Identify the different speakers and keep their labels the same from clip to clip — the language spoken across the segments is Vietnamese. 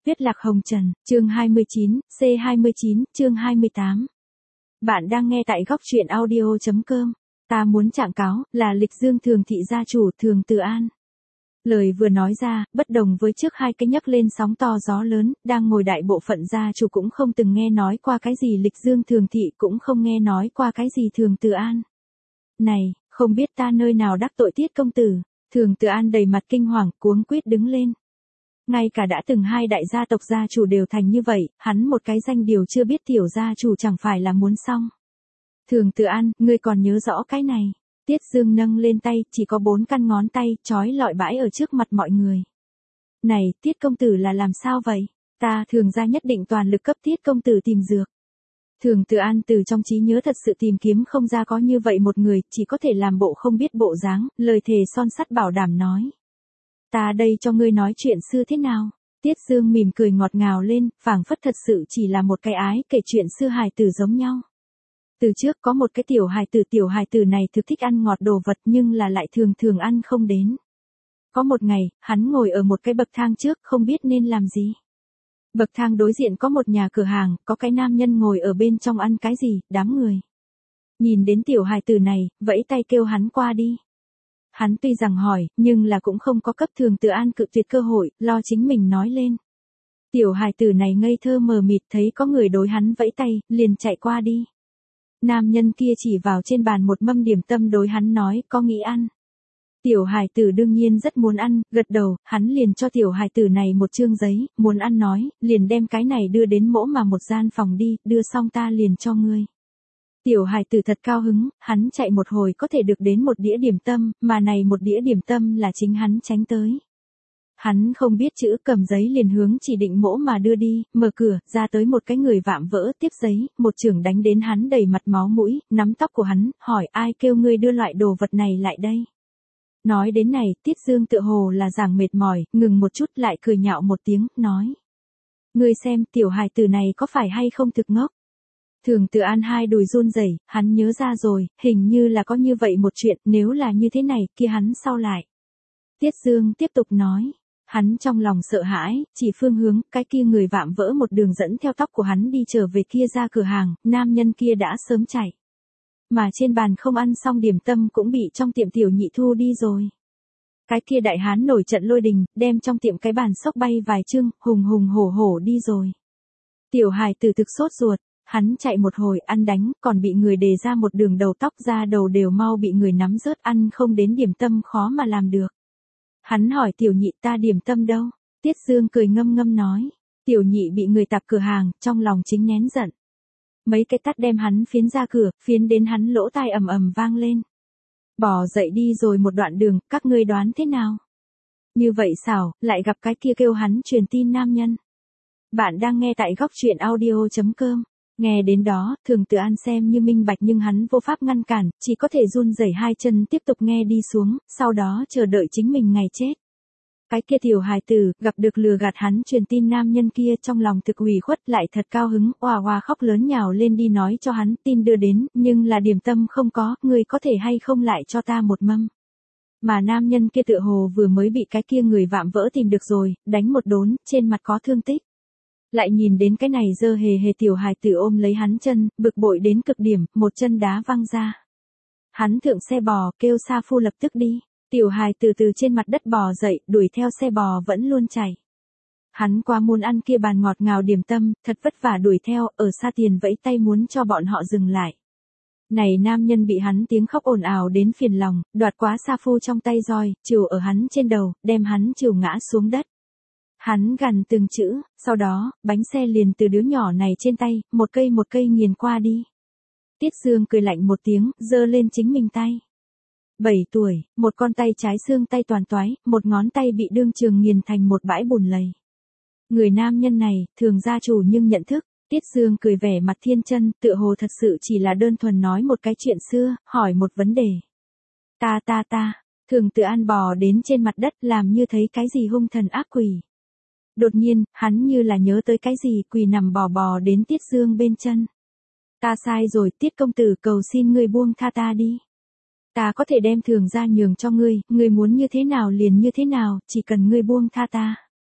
Speaker 1: Huyết Lạc Hồng Trần, chương 29, C29, chương 28. Bạn đang nghe tại góc truyện audio.com. Ta muốn trạng cáo, là Lịch Dương Thường thị gia chủ Thường Từ An. Lời vừa nói ra, bất đồng với trước hai cái nhấc lên sóng to gió lớn, đang ngồi đại bộ phận gia chủ cũng không từng nghe nói qua cái gì Lịch Dương Thường thị, cũng không nghe nói qua cái gì Thường Từ An. Này, không biết ta nơi nào đắc tội Tiết công tử. Thường Từ An đầy mặt kinh hoàng, cuống quýt đứng lên. Ngay cả đã từng hai đại gia tộc gia chủ đều thành như vậy, hắn một cái danh điều chưa biết tiểu gia chủ chẳng phải là muốn xong. Thường Từ An, ngươi còn nhớ rõ cái này. Tiết Dương nâng lên tay, chỉ có 4 căn ngón tay, trói lọi bãi ở trước mặt mọi người. Này, Tiết công tử là làm sao vậy? Ta Thường gia nhất định toàn lực cấp Tiết công tử tìm dược. Thường Từ An từ trong trí nhớ thật sự tìm kiếm không ra có như vậy một người, chỉ có thể làm bộ không biết bộ dáng, lời thề son sắt bảo đảm nói. Ta đây cho ngươi nói chuyện xưa thế nào? Tiết Dương mỉm cười ngọt ngào lên, phảng phất thật sự chỉ là một cái ái kể chuyện xưa hài tử giống nhau. Từ trước có một cái tiểu hài tử này thực thích ăn ngọt đồ vật nhưng là lại thường thường ăn không đến. Có một ngày, hắn ngồi ở một cái bậc thang trước không biết nên làm gì. Bậc thang đối diện có một nhà cửa hàng, có cái nam nhân ngồi ở bên trong ăn cái gì, đám người. Nhìn đến tiểu hài tử này, vẫy tay kêu hắn qua đi. Hắn tuy rằng hỏi, nhưng là cũng không có cấp Thường Từ An cự tuyệt cơ hội, lo chính mình nói lên. Tiểu hài tử này ngây thơ mờ mịt thấy có người đối hắn vẫy tay, liền chạy qua đi. Nam nhân kia chỉ vào trên bàn một mâm điểm tâm đối hắn nói, có nghĩ ăn. Tiểu hài tử đương nhiên rất muốn ăn, gật đầu, hắn liền cho tiểu hài tử này một chương giấy, muốn ăn nói, liền đem cái này đưa đến mỗ mà một gian phòng đi, đưa xong ta liền cho ngươi. Tiểu hài tử thật cao hứng, hắn chạy một hồi có thể được đến một đĩa điểm tâm, mà này một đĩa điểm tâm là chính hắn tránh tới. Hắn không biết chữ, cầm giấy liền hướng chỉ định mỗ mà đưa đi, mở cửa, ra tới một cái người vạm vỡ, tiếp giấy, một chưởng đánh đến hắn đầy mặt máu mũi, nắm tóc của hắn, hỏi ai kêu ngươi đưa loại đồ vật này lại đây. Nói đến này, Tiết Dương tựa hồ là giảng mệt mỏi, ngừng một chút lại cười nhạo một tiếng, nói. Ngươi xem, tiểu hài tử này có phải hay không thực ngốc? Thường Từ An hai đùi run rẩy, hắn nhớ ra rồi, hình như là có như vậy một chuyện, nếu là như thế này, kia hắn sau lại. Tiết Dương tiếp tục nói, hắn trong lòng sợ hãi, chỉ phương hướng, cái kia người vạm vỡ một đường dẫn theo tóc của hắn đi trở về kia ra cửa hàng, nam nhân kia đã sớm chạy. Mà trên bàn không ăn xong điểm tâm cũng bị trong tiệm tiểu nhị thu đi rồi. Cái kia đại hán nổi trận lôi đình, đem trong tiệm cái bàn xốc bay vài chương, hùng hùng hổ hổ đi rồi. Tiểu hài tử thực sốt ruột. Hắn chạy một hồi ăn đánh, còn bị người đề ra một đường đầu tóc ra đầu đều mau bị người nắm rớt ăn không đến điểm tâm khó mà làm được. Hắn hỏi tiểu nhị ta điểm tâm đâu? Tiết Dương cười ngâm ngâm nói. Tiểu nhị bị người tạp cửa hàng, trong lòng chính nén giận. Mấy cái tát đem hắn phiến ra cửa, phiến đến hắn lỗ tai ầm ầm vang lên. Bỏ dậy đi rồi một đoạn đường, các ngươi đoán thế nào? Như vậy xảo, lại gặp cái kia kêu hắn truyền tin nam nhân. Bạn đang nghe tại góc truyện audio.com. Nghe đến đó, Thường Từ An xem như minh bạch nhưng hắn vô pháp ngăn cản, chỉ có thể run rẩy hai chân tiếp tục nghe đi xuống, sau đó chờ đợi chính mình ngày chết. Cái kia tiểu hài tử, gặp được lừa gạt hắn truyền tin nam nhân kia trong lòng thực ủy khuất lại thật cao hứng, oà oà khóc lớn nhào lên đi nói cho hắn tin đưa đến, nhưng là điểm tâm không có, người có thể hay không lại cho ta một mâm. Mà nam nhân kia tựa hồ vừa mới bị cái kia người vạm vỡ tìm được rồi, đánh một đốn, trên mặt có thương tích. Lại nhìn đến cái này dơ hề hề tiểu hài tử ôm lấy hắn chân, bực bội đến cực điểm, một chân đá văng ra. Hắn thượng xe bò, kêu Sa Phu lập tức đi. Tiểu hài tử từ trên mặt đất bò dậy, đuổi theo xe bò vẫn luôn chạy. Hắn qua muốn ăn kia bàn ngọt ngào điểm tâm, thật vất vả đuổi theo, ở xa tiền vẫy tay muốn cho bọn họ dừng lại. Này nam nhân bị hắn tiếng khóc ồn ào đến phiền lòng, đoạt quá Sa Phu trong tay roi, chịu ở hắn trên đầu, đem hắn chịu ngã xuống đất. Hắn gằn từng chữ, sau đó, bánh xe liền từ đứa nhỏ này trên tay, một cây nghiền qua đi. Tiết Dương cười lạnh một tiếng, giơ lên chính mình tay. 7 tuổi, một con tay trái xương tay toàn toái, một ngón tay bị đương trường nghiền thành một bãi bùn lầy. Người nam nhân này, Thường gia chủ nhưng nhận thức, Tiết Dương cười vẻ mặt thiên chân, tựa hồ thật sự chỉ là đơn thuần nói một cái chuyện xưa, hỏi một vấn đề. Ta, Thường Từ An bò đến trên mặt đất làm như thấy cái gì hung thần ác quỷ. Đột nhiên, hắn như là nhớ tới cái gì, quỳ nằm bò đến Tiết Dương bên chân. Ta sai rồi, Tiết công tử, cầu xin ngươi buông tha ta đi. Ta có thể đem Thường gia nhường cho ngươi muốn như thế nào liền như thế nào, chỉ cần ngươi buông tha ta.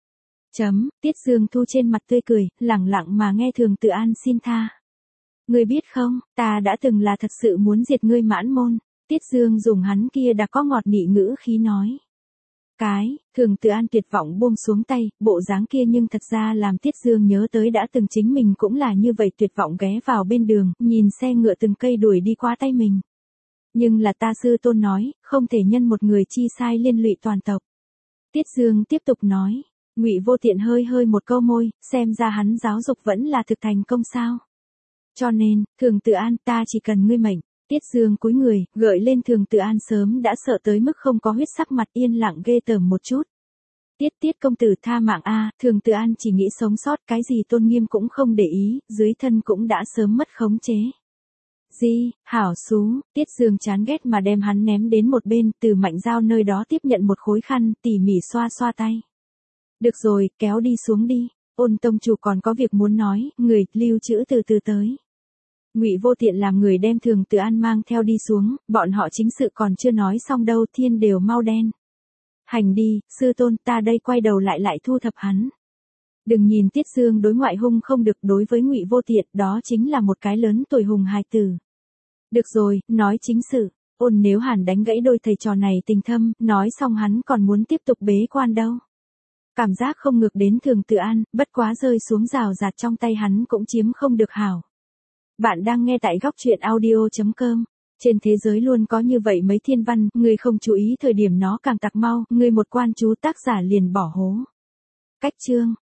Speaker 1: Tiết Dương Thu trên mặt tươi cười, lẳng lặng mà nghe Thường Tự An xin tha. Ngươi biết không, ta đã từng là thật sự muốn diệt ngươi Mãn Môn. Tiết Dương dùng hắn kia đã có ngọt nị ngữ khí nói. Thường Tự An tuyệt vọng buông xuống tay, bộ dáng kia nhưng thật ra làm Tiết Dương nhớ tới đã từng chính mình cũng là như vậy tuyệt vọng ghé vào bên đường, nhìn xe ngựa từng cây đuổi đi qua tay mình. Nhưng là ta sư tôn nói, không thể nhân một người chi sai liên lụy toàn tộc. Tiết Dương tiếp tục nói, Ngụy Vô Tiện hơi hơi một câu môi, xem ra hắn giáo dục vẫn là thực thành công sao. Cho nên, Thường Tự An ta chỉ cần ngươi mệnh. Tiết Dương cúi người, gợi lên Thường Tự An sớm đã sợ tới mức không có huyết sắc mặt yên lặng ghê tởm một chút. Tiết công tử tha mạng a, Thường Tự An chỉ nghĩ sống sót, cái gì tôn nghiêm cũng không để ý, dưới thân cũng đã sớm mất khống chế. Hảo xú, Tiết Dương chán ghét mà đem hắn ném đến một bên, từ Mạnh Giao nơi đó tiếp nhận một khối khăn, tỉ mỉ xoa xoa tay. Được rồi, kéo đi xuống đi, Ôn tông chủ còn có việc muốn nói, người, lưu trữ từ từ tới. Ngụy Vô Tiện làm người đem Thường Tự An mang theo đi xuống, bọn họ chính sự còn chưa nói xong đâu, thiên đều mau đen. Hành đi, sư tôn, ta đây quay đầu lại thu thập hắn. Đừng nhìn Tiết Dương đối ngoại hung không được, đối với Ngụy Vô Tiện, đó chính là một cái lớn tuổi hùng hài tử. Được rồi, nói chính sự, Ôn nếu Hàn đánh gãy đôi thầy trò này tình thâm, nói xong hắn còn muốn tiếp tục bế quan đâu. Cảm giác không ngược đến Thường Tự An, bất quá rơi xuống rào rạt trong tay hắn cũng chiếm không được hảo. Bạn đang nghe tại góc truyện audio.com. Trên thế giới luôn có như vậy mấy thiên văn, người không chú ý thời điểm nó càng tặc mau, người một quan chú tác giả liền bỏ hố. Cách chương.